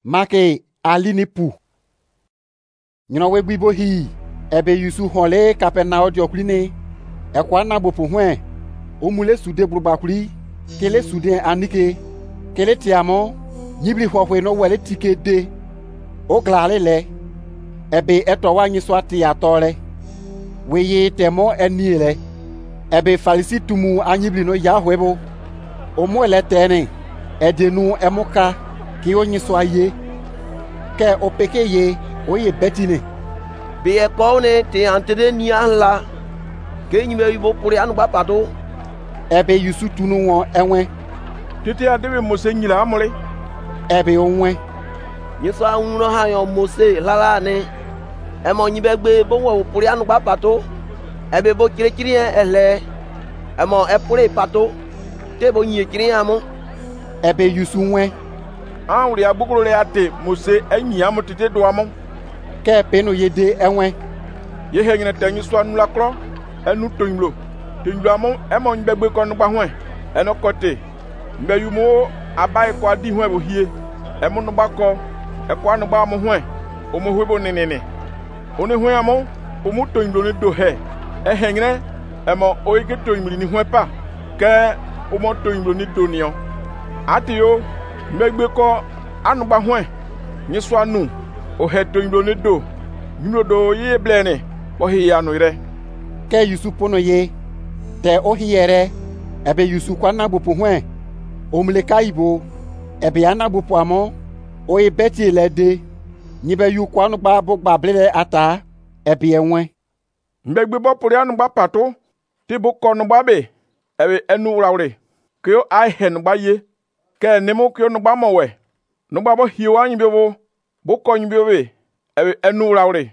Make alini pu. Nyina we gbibo hi. Ebe Yusu hole Kapernaum diokline. Ekwa na bopo hwen. Omule sude brubakuri. Kele sude anike. Kele tiamo. Nyibli hwahwe no wele tike de. O glale le. Ebe eto wa nyiswa ti atole. Weye temo eniele. Ebe falisi tumu anyibli no yahwebo. Omo ele tene. Edenu emuka. Ki o nyiswa ye. Ke opeke ye. Oye betine. Be ekone te antere ni anla. Ke nyime yibo puri anu papato. Ebe Yusu tunu won enwe. Tete adewe Mose nyila amole. Ebe onwe. Nyiswa unro ha yo Mose lala ne. Emo nyibe gbe bo wo puri anu papato. Ebe bo kirikiri ele. Emo epure pato. Te bo nyikiri amu. Ebe Yusu nwe. Anwuri agbukuru le ate Mose enyi amu tete do amu. Ke peno yede enwe. Ye henyine tenyi so anu la kro. Enu tonimlo. Tonimlo amu emo nyibe gbe ko nu gba hwen. Eno kote. Mbe yumo abai ko adi hwen bo hie. Emu nu gba ko. Ekwa anu gba amu hwen. Omo hwebo nenene. Oni hwen amu omu tonimlo ne do he. Henyine emo oike tonimlo ni hwen pa. Ke omo tonimlo ni do nion. Ati yo megbe ko anu gba hwen. Nyiso anu o he tonimlo ne do. Nyimlo do ye blene. O hi anu ire. Ke Yusu pono ye. Te o hiere. Ebe Yusu kwa na bopo hwen. Omle kaibo. Ebe ana bopo amo. Oye beti lede. Nyibe yu kwa nu gba bo gba blele ata. Ebe enwe. Mbegbe bo puri anu gba pato. Ti bo ko nu gba be. Ebe enu urawre. Kyo ai he nu gba ye. Ke nemo kyo nu gba mowe. Nu gba bo hiwa nyibe bo. Bo ko nyibe be. Ebe enu urawre.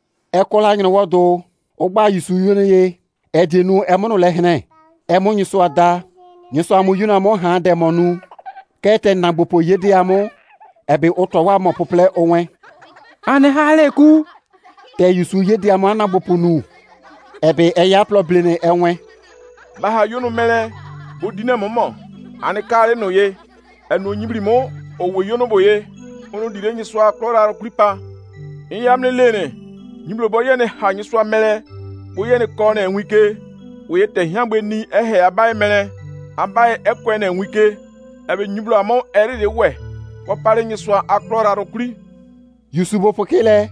Ekola nyina wodo. Ogba Yusu yone ye. Edenu emono lehne. Emo nyiso ada. Nyiso amu yuna mo ha demonu. Kete na bopo yede amo. Ebe otowa mo pople onwe. Ane hale ku. Te Yusu yede amo ana bopo nu. Ebe eya probleme enwe. Baha yonu mele. Bodine momo. Ane kare no ye. Enu nyibri mo. Owe yono boye. Ono dire nyiso aklora klipa. Inyamle lene. Nyiblo boye ne ha nyiso mele. Boye ne ko na enwike. Oye te hiangbe ni ehe abai mele. Abai ekwe na enwike. Ebe nyiblo amo eri de we. Wo pare nyiso aklora rokuri. Yusu bo pokele.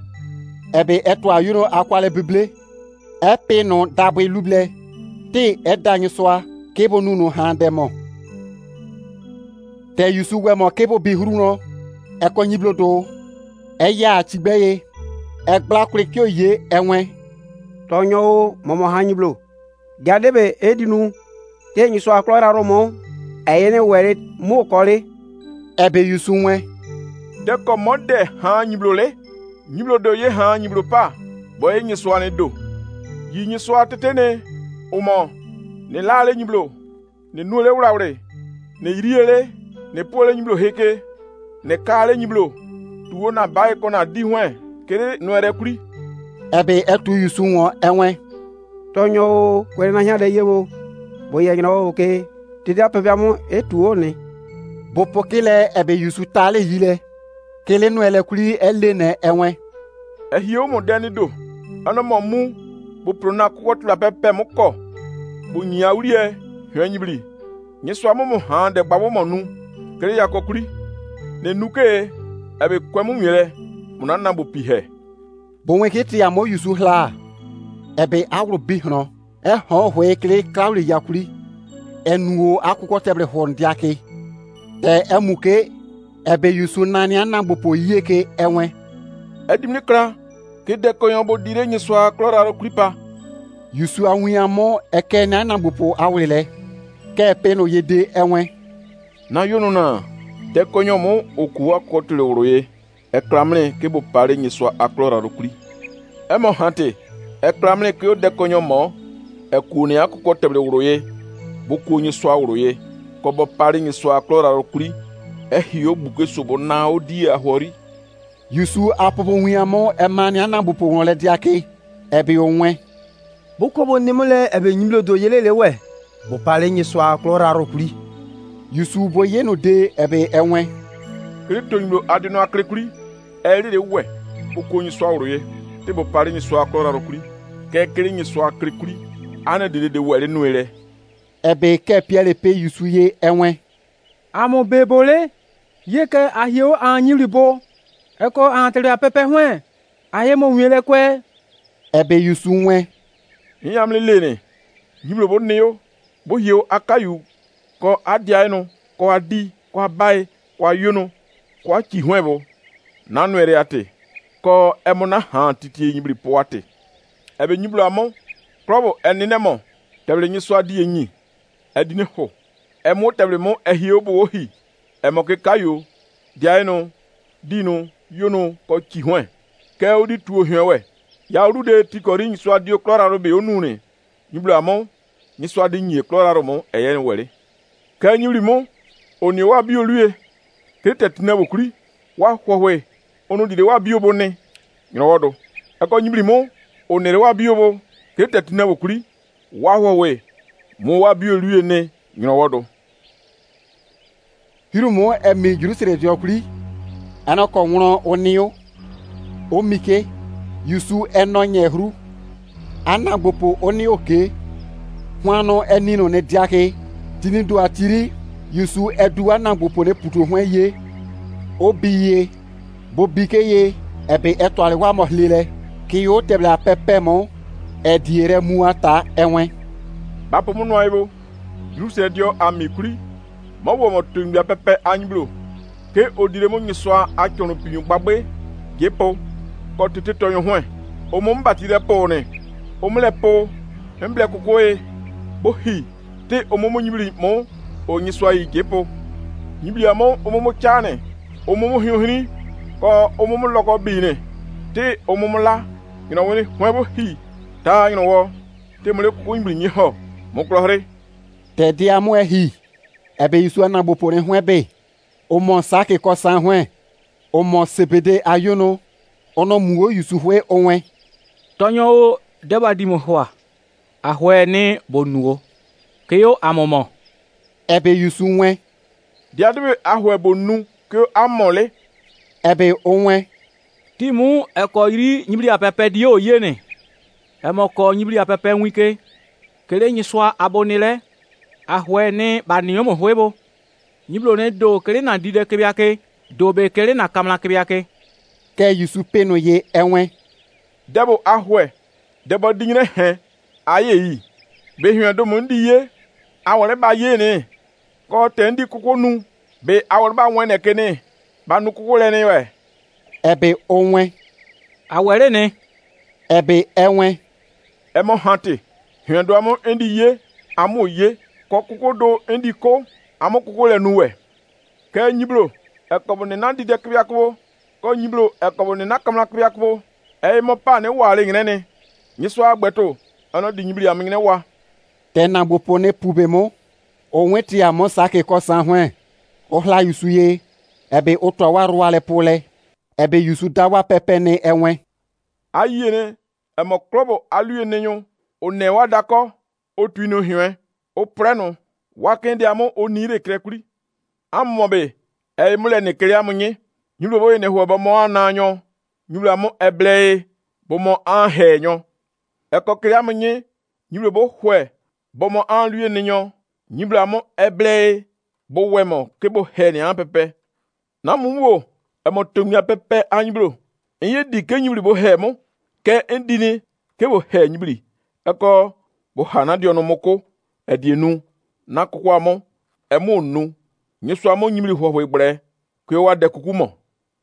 Ebe etwa yuno akwale bible. Epe no dabwe luble. Te edda nyiso kebo nunu ha demo. Te Yusu we mo kebo bihuru no. Eko nyiblo do. Eya chigbeye. Egbla kure kyo ye enwe. Tonyo momo hanyiblo. Gadebe edinu. Te nyiso aklora romo. Eyene were mo kole. Ebe Yusu nwe. De ko mode ha nyiblo le. Nyiblo do ye ha nyiblo pa. Boye nyiso ane do. Yi nyiso atetene. Omo. Ne lale nyiblo. Ne nule urawre. Ne iriele. Ne pole nyiblo heke. Ne kale nyiblo. Tuwo na bae ko na di hwen. Kere nwere kuri. Ebe etu Yusu won enwe. Tonyo kwere na nyade yebo. Boye nyina oke. Tidi apebiamu etu one. Bopo kele ebe Yusu tale yile. Kele nwele kuri elene enwe. Ehio mo deni do. Ano mo mu. Bo prona kokot la pepe mo ko. Bo nya urie. Hwenyibli. Nyiso amomo han de gbawo mo nu. Kere yakokuri. Ne nuke. Ebe kwemu nwele. Munana bo pihe. Bonwe kiti amo Yusu hla. Ebe awro bihno. Ho hwe kele klauli yakuri. Enuo akwụkwọ tebre hon diake. Te emuke. Ebe Yusu nani anagbopo yeke enwe. Edimni kra. Ke deko yombo dire nyiso aklora ro klipa. Yusu awuyamo eke na anagbopo awrile. Ke peno yede enwe. Na yonu na. Deko yomo okuwa kotule uroye. Ekramle ke bo pare nyiso aklora ro kli. Emo hante. Ekramle ke o deko yomo. Ekuni akụkọ tebre uroye. Boku nyiso uroye. Ko bo pare nyiso aklora ro kli. Ehio buke sobo na odi ahori. Yusu apopo huyamo emani anagbopo wonle diake. Ebe onwe. Bokobo nimule ebe nyimlo do yelele we. Bo pare nyiso aklora ro kli. Yusu bo yeno de ebe enwe. kele tonyo adino akrekuri eri de we boko nyi so awroye te bo pare nyi so aklora rokuri ke kele nyi so akrekuri ana de wele nuere ebe ke Pierre pe yusuye enwe amo bebole ye ke ahio anyilibo eko antere apepe hwen aye mo wiele kwe ebe yusu nwe yamle lene yimlo bo neyo bo hio akayu ko adia eno ko adi ko abai ko ayono ko achi hwebo na nuere ate ko emona ha titi yimri po ate ebe nyiblo amo krobo eninemo tebele nyiso adi enyi adine ho emo tebele mo ehio bo hi emo ke kayo dia eno dino yono ko chi hwen ke odi tuo hwenwe ya rude tikori nyiso adi oklora robe onune nyiblo amo nyiso adi nyi oklora romo eyen wele ke nyibli mo oni wa bi olue ke tetina bokuri wa hwohwe onu dide wa bi obone nyowodo eko nyibli mo onere wa bi obo ke tetina bokuri wa hwohwe mo wa bi olue ne nyowodo hirumo emi jurusere diokuri anoko nwro onio omike yusu enonye hru anagbopo onio ke hwano enino ne diake tinido atiri yusu edu anagbopo ne puto hwen ye obiye bobike ye ebe etwale wa mohlile ki yo tebla pepe mo ediere muata enwe bapo mu noibo jurusere dio amikuri mo wo mo tunga pepe anyblo ke odire mo nyisoa achono pinyu gbagbe yepo ko tete tonyo hwen o mo mbatire po ne o mle po emble kokoe bo hi te o mo nyibli mo o nyisoa yi yepo nyibli amo o mo chane o mo hiuhini ko o mo loko bine te o mo la ino woni hwen bo hi ta ino wo te mo le ko nyibli nyi ho mo klohre te dia mo ehi ebe yusu anagbopo ne hwebe o mo sake ko san hwen o mo sebede ayono ono muo yusu hwe onwe tonyo deba di mo hwa ahwe ni bonuo keyo amomo ebe yusu nwe diadebe ahwe bonu ke amole ebe onwe timu eko iri nyibri apepe di o yene emoko nyibri apepe nwike kele nyiswa abonile ahwe ni banio mo hwebo nyiblo ne do kele na dide kebiake do be kele na kamla kebiake ke yusu peno ye enwe debo ahwe debo dingre he aye yi be hwen do mo ndi ye awore ba ye ne ko te ndi kokonu be awore ba won ekene ba nu kokole ne we ebe onwe awere ne ebe enwe emo hante hwen do amo ndi ye amo ye ko kokodo ndi ko amo kokole nu we ke nyiblo ekobone na ndi de kbiakwo ko nyiblo ekobone na kamla kbiakwo e mo pa ne wale ngene nyiso agbeto ono di nyibli am ngene wa te na gbopo ne pube mo onwe ti amo sake ko san hwen o hla yusu ye ebe oto wa ruale pole ebe yusu dawa pepe ne enwe ayene e mo klobo aluye nenyo o ne wa dako o tuino hwen o preno wa kende amo o nire krekuri ammobe e mule ne kere amunye nyulo boye ne ho ba mo ananyo nyulo amo eble bo mo anhenyo e ko kere amunye nyulo bo hwe bo mo anluye nenyo nyulo amo eble bo wemo ke bo he ne ampepe na mumwo e mo tumya pepe anyulo enye di ke nyulo bo he mo ke endini ke bo he nyubli e ko bo hana di ono moko edienu na kokwa mo e mo nu nyeso amo nyimri hwo igbre ko wa de kukumo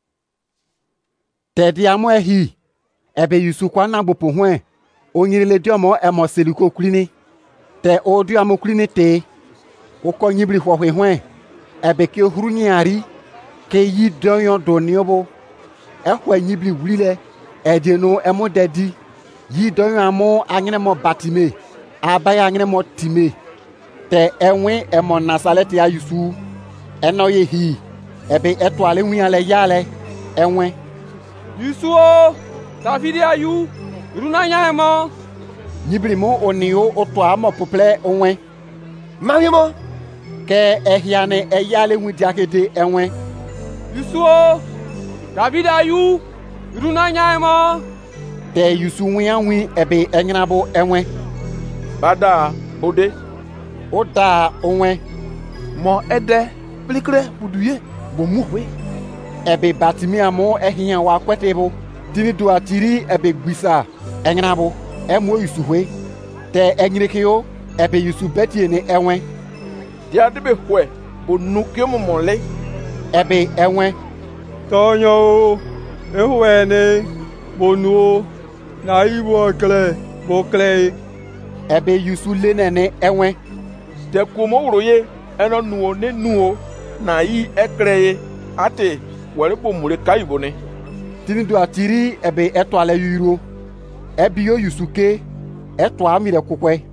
te dia mo ehi ebe yusu kwa na gbopo hwen onyirile di omo emo seliko kulini te o di amo kulini te o ko nyibri hwo hwen ebe ke huru nyari ke yi doyon do niobo e hwa nyibri wulile e de no emo dedi yi doyon amo anyene mo batime abaya anyene mo time te enwe emo nasaleti ya yusu eno ye hi ebe etwale wiale yale enwe yusu o tafidi ayu runa nya mo nyibri mo onio oto amo pople onwe Mariamo ke ehiane eyale wudi akede enwe Yusuo, David ayu, iruna nyaimo. Te Yusu wi ebe enyinabo enwe. Bada ode. Oda onwe. Mo ede plikre buduye bomuwe. Ebe Batimia mo ehia wa kwetebo. Dini do atiri ebe gbisa enyinabo emo Yusu hwe. Te enyirikio ebe Yusu betie ne enwe. Dia de be hwe bonu ke momole. Ebe enwe. Tonyo, ehwene, bonu, na ibo kle, bokle. Ebe Yusu lenene enwe. Te kumo uroye eno nuo ne nuo na yi ekreye ate were bomure kaibone. Dini do atiri ebe eto ale yuro. Ebi yo Yusu ke eto amire kokwe.